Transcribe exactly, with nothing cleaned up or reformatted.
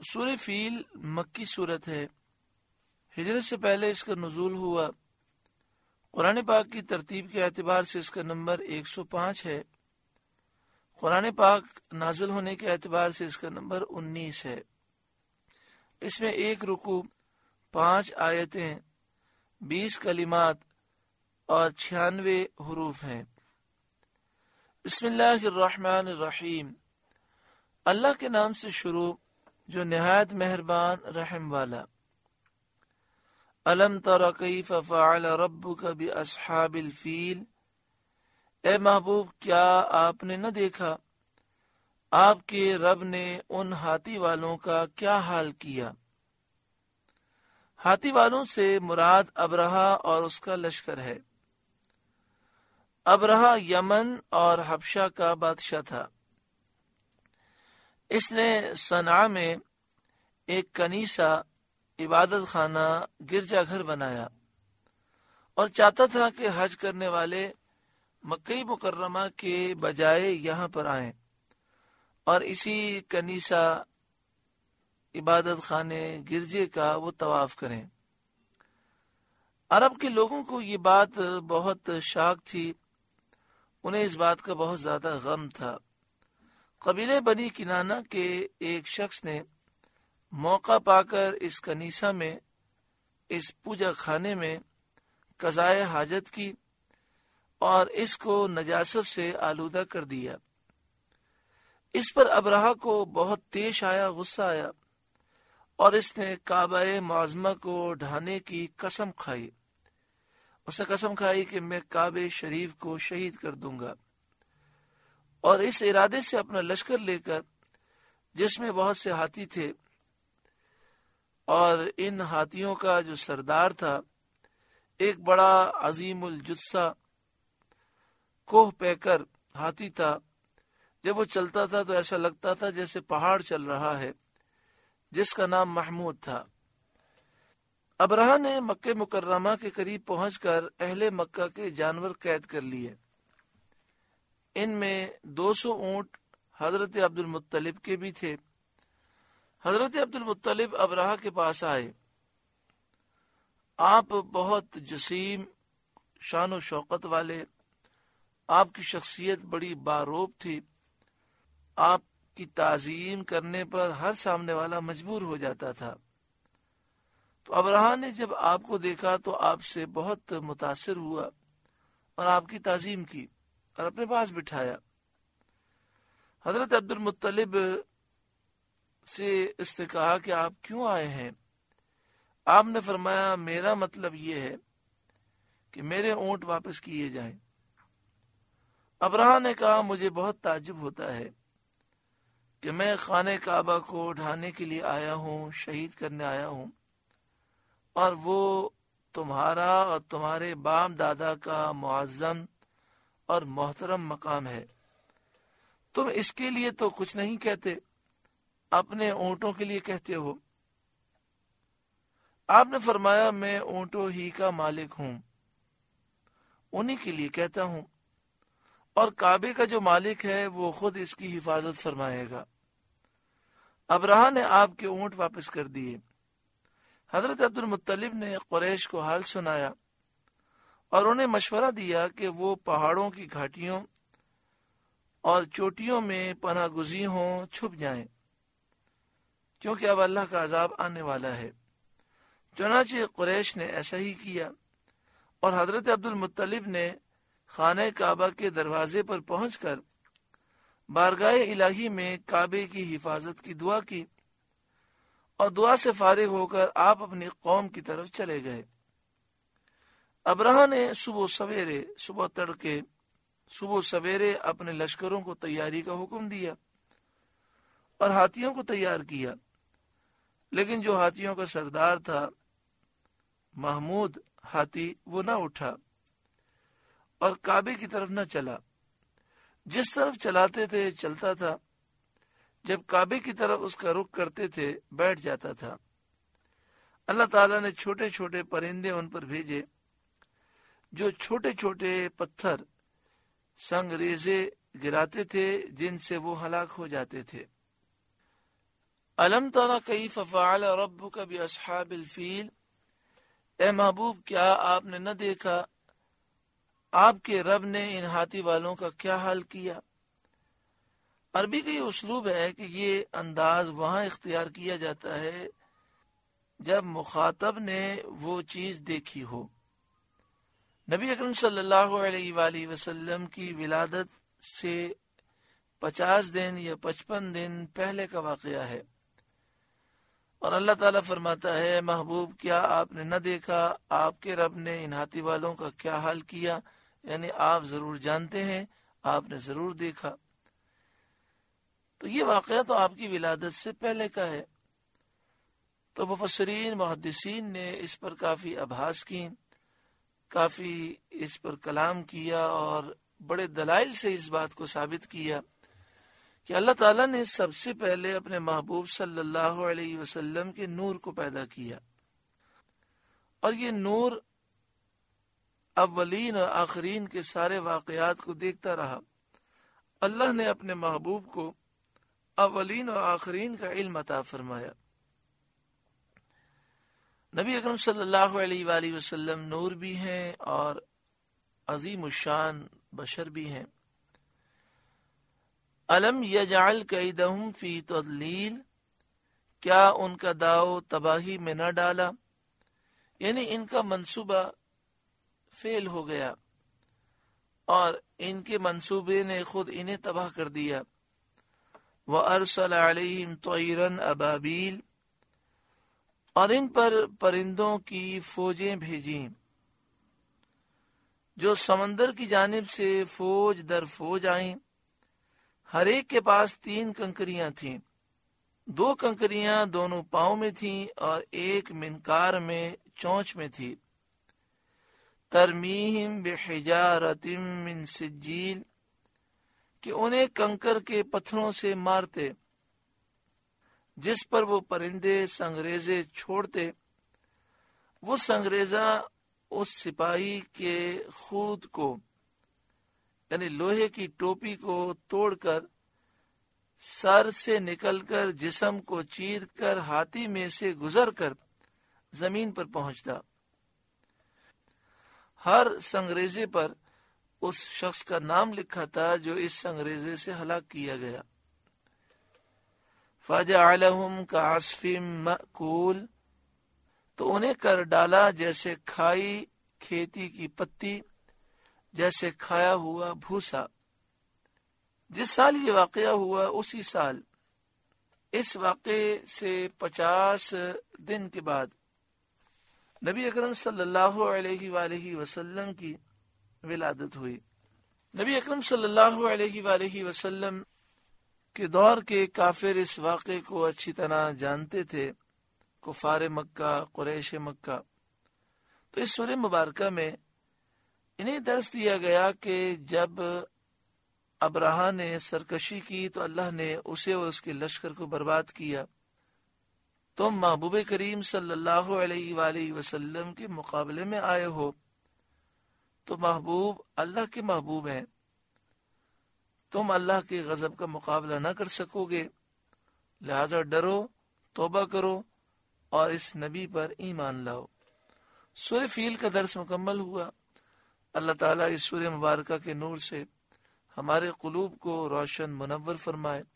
سورہ فیل مکی صورت ہے، ہجرت سے پہلے اس کا نزول ہوا۔ قرآن پاک کی ترتیب کے اعتبار سے اس کا نمبر ایک سو پانچ ہے۔ قرآن پاک نازل ہونے کے اعتبار سے اس کا نمبر انیس ہے۔ اس میں ایک رکوع، پانچ آیتیں، بیس کلمات اور چھیانوے حروف ہیں۔ بسم اللہ الرحمن الرحیم، اللہ کے نام سے شروع جو نہایت مہربان رحم والا۔ الم تر کیف فعل ربک باصحاب الفیل، اے محبوب کیا آپ نے نہ دیکھا آپ کے رب نے ان ہاتھی والوں کا کیا حال کیا۔ ہاتھی والوں سے مراد ابرہہ اور اس کا لشکر ہے۔ ابرہہ یمن اور حبشہ کا بادشاہ تھا۔ اس نے صنعاء میں ایک کنیسہ، عبادت خانہ، گرجا گھر بنایا اور چاہتا تھا کہ حج کرنے والے مکہ مکرمہ کے بجائے یہاں پر آئیں اور اسی کنیسہ، عبادت خانے، گرجے کا وہ طواف کریں۔ عرب کے لوگوں کو یہ بات بہت شاک تھی، انہیں اس بات کا بہت زیادہ غم تھا۔ قبیلے بنی کنانہ کے ایک شخص نے موقع پا کر اس کنیسہ میں، اس پوجا خانے میں قضائے حاجت کی اور اس کو نجاست سے آلودہ کر دیا۔ اس پر ابرہہ کو بہت تیش آیا، غصہ آیا اور اس نے کعبہ معظمہ کو ڈھانے کی قسم کھائی۔ اس نے قسم کھائی کہ میں کعبہ شریف کو شہید کر دوں گا، اور اس ارادے سے اپنا لشکر لے کر، جس میں بہت سے ہاتھی تھے اور ان ہاتھیوں کا جو سردار تھا ایک بڑا عظیم الجثہ کوہ پیکر ہاتھی تھا، جب وہ چلتا تھا تو ایسا لگتا تھا جیسے پہاڑ چل رہا ہے، جس کا نام محمود تھا۔ ابرہہ نے مکہ مکرمہ کے قریب پہنچ کر اہل مکہ کے جانور قید کر لیے۔ ان میں دو سو اونٹ حضرت عبد المطلب کے بھی تھے۔ حضرت عبد المطلب ابرہہ کے پاس آئے۔ آپ بہت جسیم، شان و شوقت والے، آپ کی شخصیت بڑی باروب تھی، آپ کی تعظیم کرنے پر ہر سامنے والا مجبور ہو جاتا تھا۔ تو ابرہہ نے جب آپ کو دیکھا تو آپ سے بہت متاثر ہوا اور آپ کی تعظیم کی اور اپنے پاس بٹھایا۔ حضرت عبد المطلب سے اس نے کہا کہ آپ کیوں آئے ہیں؟ آپ نے فرمایا میرا مطلب یہ ہے کہ میرے اونٹ واپس کیے جائیں۔ ابرہہ نے کہا مجھے بہت تعجب ہوتا ہے کہ میں خانہ کعبہ کو ڈھانے کے لیے آیا ہوں، شہید کرنے آیا ہوں، اور وہ تمہارا اور تمہارے باپ دادا کا معظم اور محترم مقام ہے، تم اس کے لیے تو کچھ نہیں کہتے، اپنے اونٹوں کے لیے کہتے ہو۔ آپ نے فرمایا میں اونٹوں ہی کا مالک ہوں، انہی کے لیے کہتا ہوں، اور کعبے کا جو مالک ہے وہ خود اس کی حفاظت فرمائے گا۔ ابرہہ نے آپ کے اونٹ واپس کر دیے۔ حضرت عبد المطلب نے قریش کو حال سنایا اور انہیں مشورہ دیا کہ وہ پہاڑوں کی گھاٹیوں اور چوٹیوں میں پناہ گزین ہوں، چھپ جائیں، کیونکہ اب اللہ کا عذاب آنے والا ہے۔ چنانچہ قریش نے ایسا ہی کیا، اور حضرت عبد المطلب نے خانہ کعبہ کے دروازے پر پہنچ کر بارگاہ الہی میں کعبے کی حفاظت کی دعا کی، اور دعا سے فارغ ہو کر آپ اپنی قوم کی طرف چلے گئے۔ ابرہہ نے صبح سویرے صبح تڑکے صبح سویرے اپنے لشکروں کو تیاری کا حکم دیا اور ہاتھیوں کو تیار کیا، لیکن جو ہاتھیوں کا سردار تھا محمود ہاتھی، وہ نہ اٹھا اور کعبے کی طرف نہ چلا۔ جس طرف چلاتے تھے چلتا تھا، جب کعبے کی طرف اس کا رخ کرتے تھے بیٹھ جاتا تھا۔ اللہ تعالیٰ نے چھوٹے چھوٹے پرندے ان پر بھیجے جو چھوٹے چھوٹے پتھر سنگ ریزے گراتے تھے، جن سے وہ ہلاک ہو جاتے تھے۔ الم تر کیف فعل ربک باصحاب الفیل، اے محبوب کیا آپ نے نہ دیکھا آپ کے رب نے ان ہاتھی والوں کا کیا حال کیا۔ عربی کا یہ اسلوب ہے کہ یہ انداز وہاں اختیار کیا جاتا ہے جب مخاطب نے وہ چیز دیکھی ہو۔ نبی اکرم صلی اللہ علیہ وآلہ وسلم کی ولادت سے پچاس دن یا پچپن دن پہلے کا واقعہ ہے، اور اللہ تعالیٰ فرماتا ہے محبوب کیا آپ نے نہ دیکھا آپ کے رب نے ان ہاتھی والوں کا کیا حال کیا، یعنی آپ ضرور جانتے ہیں، آپ نے ضرور دیکھا۔ تو یہ واقعہ تو آپ کی ولادت سے پہلے کا ہے۔ تو مفسرین محدثین نے اس پر کافی ابحاث کی، کافی اس پر کلام کیا اور بڑے دلائل سے اس بات کو ثابت کیا کہ اللہ تعالیٰ نے سب سے پہلے اپنے محبوب صلی اللہ علیہ وسلم کے نور کو پیدا کیا، اور یہ نور اولین اور آخرین کے سارے واقعات کو دیکھتا رہا۔ اللہ نے اپنے محبوب کو اولین اور آخرین کا علم عطا فرمایا۔ نبی اکرم صلی اللہ علیہ وآلہ وسلم نور بھی ہیں اور عظیم الشان بشر بھی ہیں۔ الم یجعل کیدہم فی تضلیل، کیا ان کا داؤ تباہی میں نہ ڈالا، یعنی ان کا منصوبہ فیل ہو گیا اور ان کے منصوبے نے خود انہیں تباہ کر دیا۔ وَأَرْسَلَ عَلَيْهِمْ طَيْرًا أَبَابِيلَ، اور ان پر پرندوں کی فوجیں بھیجیں جو سمندر کی جانب سے فوج در فوج آئیں۔ ہر ایک کے پاس تین کنکریاں تھیں، دو کنکریاں دونوں پاؤں میں تھیں اور ایک منکار میں چونچ میں تھی۔ ترمیہم بحجارۃ من سجیل، کہ انہیں کنکر کے پتھروں سے مارتے جس پر وہ پرندے سنگریزے چھوڑتے۔ وہ سنگریزہ اس سپاہی کے خود کو یعنی لوہے کی ٹوپی کو توڑ کر سر سے نکل کر جسم کو چیر کر ہاتھی میں سے گزر کر زمین پر پہنچتا۔ ہر سنگریزے پر اس شخص کا نام لکھا تھا جو اس سنگریزے سے ہلاک کیا گیا۔ فَجَعَلَهُمْ كَعَصْفٍ مَأْكُولٍ، تو انہیں کر ڈالا جیسے کھائی کھیتی کی پتی، جیسے کھایا ہوا بھوسا۔ جس سال یہ واقعہ ہوا اسی سال اس واقعے سے پچاس دن کے بعد نبی اکرم صلی اللہ علیہ وآلہ وسلم کی ولادت ہوئی۔ نبی اکرم صلی اللہ علیہ وآلہ وسلم کے دور کے کافر اس واقعے کو اچھی طرح جانتے تھے، کفار مکہ، قریش مکہ۔ تو اس سورہ مبارکہ میں انہیں درس دیا گیا کہ جب ابرہہ نے سرکشی کی تو اللہ نے اسے اور اس کے لشکر کو برباد کیا۔ تم محبوب کریم صلی اللہ علیہ وآلہ وسلم کے مقابلے میں آئے ہو، تو محبوب اللہ کے محبوب ہیں، تم اللہ کے غضب کا مقابلہ نہ کر سکو گے، لہذا ڈرو، توبہ کرو اور اس نبی پر ایمان لاؤ۔ سورہ فیل کا درس مکمل ہوا۔ اللہ تعالیٰ اس سورہ مبارکہ کے نور سے ہمارے قلوب کو روشن منور فرمائے۔